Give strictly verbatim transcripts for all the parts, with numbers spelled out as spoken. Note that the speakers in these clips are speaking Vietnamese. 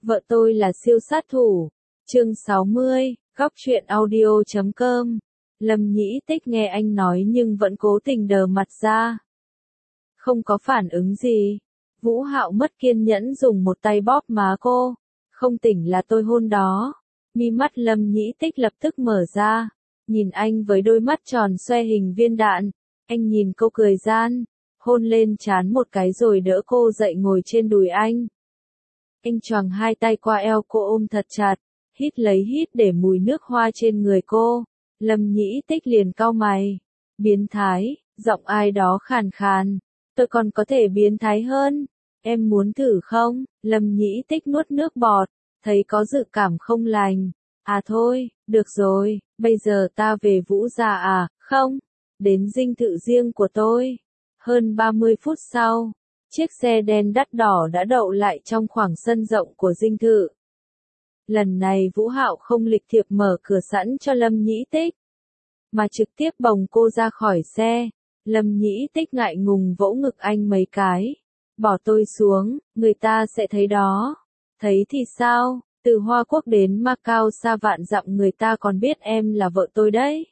Vợ tôi là siêu sát thủ. Chương sáu mươi, góc truyện audio chấm com. Lâm Nhĩ Tích nghe anh nói nhưng vẫn cố tình đờ mặt ra. Không có phản ứng gì. Vũ Hạo mất kiên nhẫn dùng một tay bóp má cô. Không tỉnh là tôi hôn đó. Mi mắt Lâm Nhĩ Tích lập tức mở ra. Nhìn anh với đôi mắt tròn xoe hình viên đạn. Anh nhìn cô cười gian. Hôn lên trán một cái rồi đỡ cô dậy ngồi trên đùi anh. Anh choàng hai tay qua eo cô ôm thật chặt, hít lấy hít để mùi nước hoa trên người cô. Lâm Nhĩ Tích liền cau mày. Biến thái, giọng ai đó khàn khàn. Tôi còn có thể biến thái hơn. Em muốn thử không? Lâm Nhĩ Tích nuốt nước bọt, thấy có dự cảm không lành. À thôi, được rồi, bây giờ ta về Vũ gia à? Không, đến dinh thự riêng của tôi. Hơn ba mươi phút sau, chiếc xe đen đắt đỏ đã đậu lại trong khoảng sân rộng của dinh thự. Lần này Vũ Hạo không lịch thiệp mở cửa sẵn cho Lâm Nhĩ Tích, mà trực tiếp bồng cô ra khỏi xe. Lâm Nhĩ Tích ngại ngùng vỗ ngực anh mấy cái. Bỏ tôi xuống, người ta sẽ thấy đó. Thấy thì sao, từ Hoa Quốc đến Macau xa vạn dặm người ta còn biết em là vợ tôi đấy.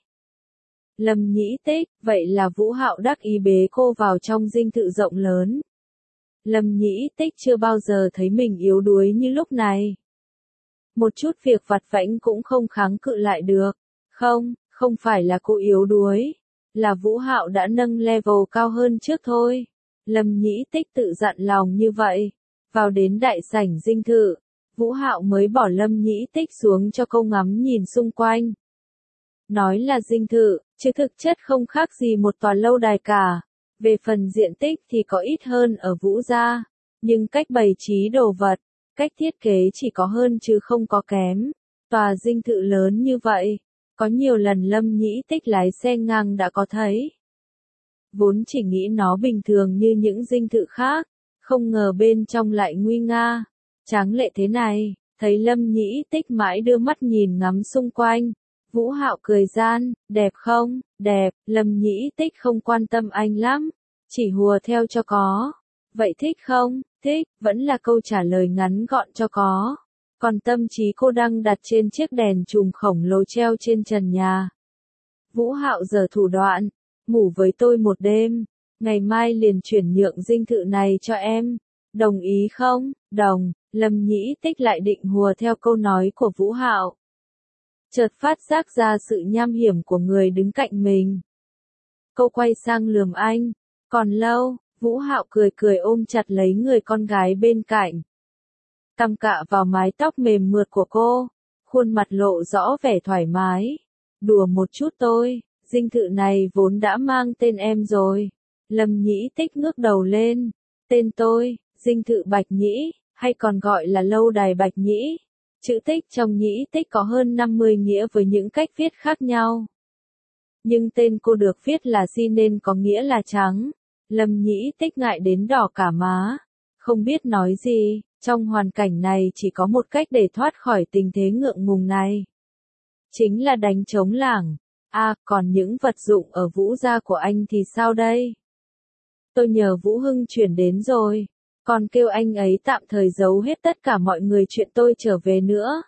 Lâm Nhĩ Tích, vậy là Vũ Hạo đắc ý bế cô vào trong dinh thự rộng lớn. Lâm Nhĩ Tích chưa bao giờ thấy mình yếu đuối như lúc này. Một chút việc vặt vãnh cũng không kháng cự lại được. Không, không phải là cô yếu đuối. Là Vũ Hạo đã nâng level cao hơn trước thôi. Lâm Nhĩ Tích tự dặn lòng như vậy. Vào đến đại sảnh dinh thự, Vũ Hạo mới bỏ Lâm Nhĩ Tích xuống cho cô ngắm nhìn xung quanh. Nói là dinh thự, chứ thực chất không khác gì một tòa lâu đài cả. Về phần diện tích thì có ít hơn ở Vũ gia, nhưng cách bày trí đồ vật, cách thiết kế chỉ có hơn chứ không có kém. Tòa dinh thự lớn như vậy, có nhiều lần Lâm Nhĩ Tích lái xe ngang đã có thấy. Vốn chỉ nghĩ nó bình thường như những dinh thự khác, không ngờ bên trong lại nguy nga, tráng lệ thế này. Thấy Lâm Nhĩ Tích mãi đưa mắt nhìn ngắm xung quanh, Vũ Hạo cười gian, đẹp không? Đẹp. Lâm Nhĩ Tích không quan tâm anh lắm, chỉ hùa theo cho có. Vậy thích không? Thích, vẫn là câu trả lời ngắn gọn cho có. Còn tâm trí cô đang đặt trên chiếc đèn chùm khổng lồ treo trên trần nhà. Vũ Hạo giở thủ đoạn, ngủ với tôi một đêm, ngày mai liền chuyển nhượng dinh thự này cho em. Đồng ý không? Đồng. Lâm Nhĩ Tích lại định hùa theo câu nói của Vũ Hạo. Chợt phát giác ra sự nham hiểm của người đứng cạnh mình. Cô quay sang lườm anh. Còn lâu. Vũ Hạo cười cười ôm chặt lấy người con gái bên cạnh. Cằm cạ vào mái tóc mềm mượt của cô. Khuôn mặt lộ rõ vẻ thoải mái. Đùa một chút thôi, dinh thự này vốn đã mang tên em rồi. Lâm Nhĩ Tích ngước đầu lên. Tên tôi, dinh thự Bạch Nhĩ, hay còn gọi là lâu đài Bạch Nhĩ. Chữ tích trong Nhĩ Tích có hơn năm mươi nghĩa với những cách viết khác nhau. Nhưng tên cô được viết là Si nên có nghĩa là trắng. Lâm Nhĩ Tích ngại đến đỏ cả má. Không biết nói gì, trong hoàn cảnh này chỉ có một cách để thoát khỏi tình thế ngượng ngùng này. Chính là đánh trống lảng. À, còn những vật dụng ở Vũ gia của anh thì sao đây? Tôi nhờ Vũ Hưng chuyển đến rồi. Còn kêu anh ấy tạm thời giấu hết tất cả mọi người chuyện tôi trở về nữa.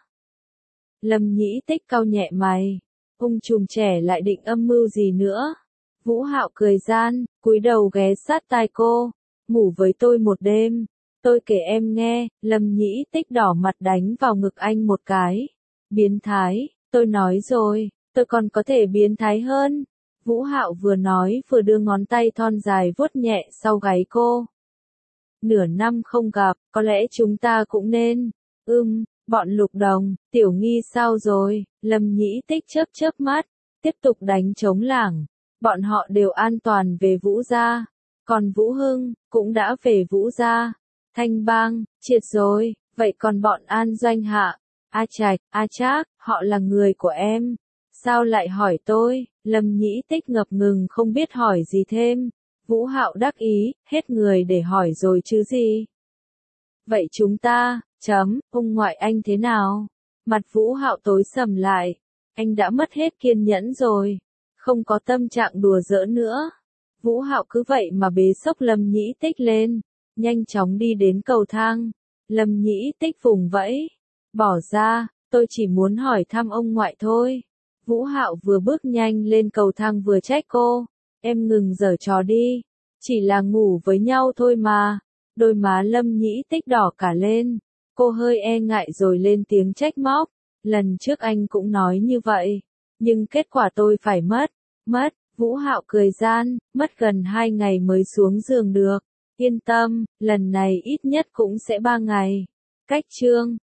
Lâm Nhĩ Tích cau nhẹ mày. Ung trùm trẻ lại định âm mưu gì nữa? Vũ Hạo cười gian, cúi đầu ghé sát tai cô. Ngủ với tôi một đêm. Tôi kể em nghe. Lâm Nhĩ Tích đỏ mặt đánh vào ngực anh một cái. Biến thái, tôi nói rồi, tôi còn có thể biến thái hơn. Vũ Hạo vừa nói vừa đưa ngón tay thon dài vuốt nhẹ sau gáy cô. Nửa năm không gặp, có lẽ chúng ta cũng nên. Ừm, bọn Lục Đồng, Tiểu Nghi sao rồi? Lâm Nhĩ Tích chớp chớp mắt, tiếp tục đánh trống lảng. Bọn họ đều an toàn về Vũ gia. Còn Vũ Hưng, cũng đã về Vũ gia. Thanh Bang, triệt rồi, vậy còn bọn An Doanh Hạ, A Trạch, A Trác, họ là người của em. Sao lại hỏi tôi? Lâm Nhĩ Tích ngập ngừng không biết hỏi gì thêm. Vũ Hạo đắc ý, hết người để hỏi rồi chứ gì. Vậy chúng ta, chấm, ông ngoại anh thế nào? Mặt Vũ Hạo tối sầm lại. Anh đã mất hết kiên nhẫn rồi. Không có tâm trạng đùa giỡn nữa. Vũ Hạo cứ vậy mà bế xốc Lâm Nhĩ Tích lên. Nhanh chóng đi đến cầu thang. Lâm Nhĩ Tích vùng vẫy. Bỏ ra, tôi chỉ muốn hỏi thăm ông ngoại thôi. Vũ Hạo vừa bước nhanh lên cầu thang vừa trách cô. Em ngừng giở trò đi. Chỉ là ngủ với nhau thôi mà. Đôi má Lâm Nhĩ Tích đỏ cả lên. Cô hơi e ngại rồi lên tiếng trách móc. Lần trước anh cũng nói như vậy. Nhưng kết quả tôi phải mất. Mất, Vũ Hạo cười gian, mất gần hai ngày mới xuống giường được. Yên tâm, lần này ít nhất cũng sẽ ba ngày. Cách chương